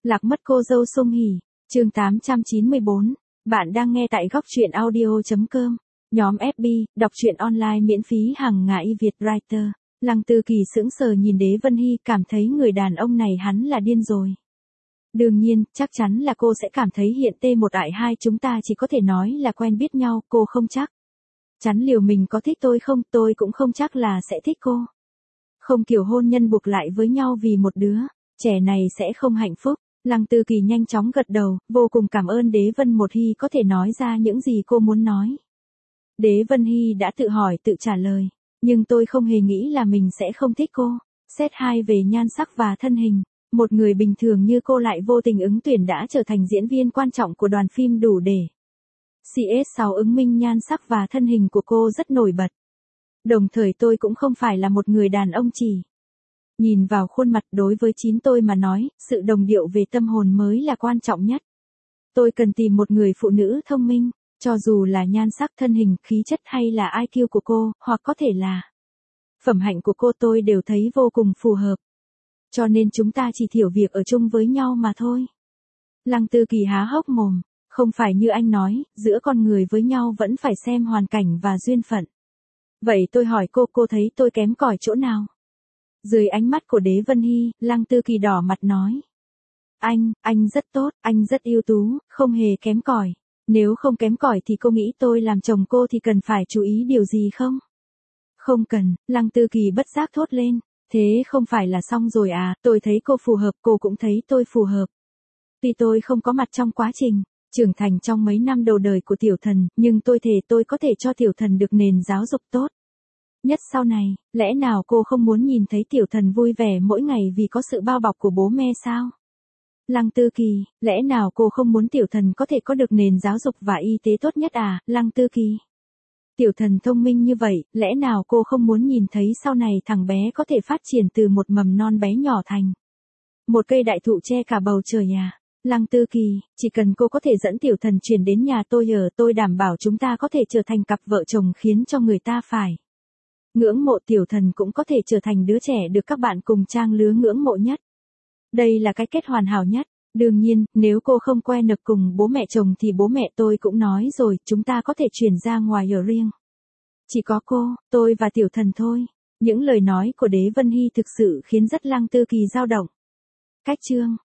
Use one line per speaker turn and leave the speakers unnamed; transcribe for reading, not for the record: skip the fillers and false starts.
Lạc mất cô dâu Song Hỷ, chương 894. Bạn đang nghe tại góc truyện audio.com. Nhóm FB, đọc truyện online miễn phí hàng ngày Việt Writer. Lăng Tư Kỳ sững sờ nhìn Đế Vân Hy, cảm thấy người đàn ông này hắn là điên rồi. Đương nhiên, chắc chắn là cô sẽ cảm thấy hiện T1I2 chúng ta chỉ có thể nói là quen biết nhau, cô không chắc. Chắn liều mình có thích tôi không, tôi cũng không chắc là sẽ thích cô. Không kiểu hôn nhân buộc lại với nhau vì một đứa trẻ này sẽ không hạnh phúc. Lăng Tư Kỳ nhanh chóng gật đầu, vô cùng cảm ơn Đế Vân Một Hy có thể nói ra những gì cô muốn nói. Đế Vân Hy đã tự hỏi tự trả lời, nhưng tôi không hề nghĩ là mình sẽ không thích cô. Xét hai về nhan sắc và thân hình, một người bình thường như cô lại vô tình ứng tuyển đã trở thành diễn viên quan trọng của đoàn phim đủ để. CS6 ứng minh nhan sắc và thân hình của cô rất nổi bật. Đồng thời tôi cũng không phải là một người đàn ông chỉ nhìn vào khuôn mặt, đối với tôi mà nói, sự đồng điệu về tâm hồn mới là quan trọng nhất. Tôi cần tìm một người phụ nữ thông minh, cho dù là nhan sắc, thân hình, khí chất hay là IQ của cô, hoặc có thể là phẩm hạnh của cô, tôi đều thấy vô cùng phù hợp. Cho nên chúng ta chỉ thiểu việc ở chung với nhau mà thôi. Lăng Tư Kỳ há hốc mồm, không phải như anh nói, giữa con người với nhau vẫn phải xem hoàn cảnh và duyên phận. Vậy tôi hỏi cô thấy tôi kém cỏi chỗ nào? Dưới ánh mắt của Đế Vân Hy, Lăng Tư Kỳ đỏ mặt nói. Anh rất tốt, anh rất ưu tú, không hề kém cỏi. Nếu không kém cỏi thì cô nghĩ tôi làm chồng cô thì cần phải chú ý điều gì không? Không cần, Lăng Tư Kỳ bất giác thốt lên. Thế không phải là xong rồi à, tôi thấy cô phù hợp, cô cũng thấy tôi phù hợp. Tuy tôi không có mặt trong quá trình trưởng thành trong mấy năm đầu đời của tiểu thần, nhưng tôi thề tôi có thể cho tiểu thần được nền giáo dục tốt nhất sau này. Lẽ nào cô không muốn nhìn thấy tiểu thần vui vẻ mỗi ngày vì có sự bao bọc của bố mẹ sao? Lăng Tư Kỳ, lẽ nào cô không muốn tiểu thần có thể có được nền giáo dục và y tế tốt nhất à? Lăng Tư Kỳ, tiểu thần thông minh như vậy, lẽ nào cô không muốn nhìn thấy sau này thằng bé có thể phát triển từ một mầm non bé nhỏ thành một cây đại thụ che cả bầu trời à? Lăng Tư Kỳ, chỉ cần cô có thể dẫn tiểu thần chuyển đến nhà tôi ở, tôi đảm bảo chúng ta có thể trở thành cặp vợ chồng khiến cho người ta phải ngưỡng mộ, tiểu thần cũng có thể trở thành đứa trẻ được các bạn cùng trang lứa ngưỡng mộ nhất. Đây là cái kết hoàn hảo nhất. Đương nhiên, nếu cô không quen được cùng bố mẹ chồng thì bố mẹ tôi cũng nói rồi, chúng ta có thể chuyển ra ngoài ở riêng. Chỉ có cô, tôi và tiểu thần thôi. Những lời nói của Đế Vân Hy thực sự khiến rất Lăng Tư Kỳ dao động. Cách chương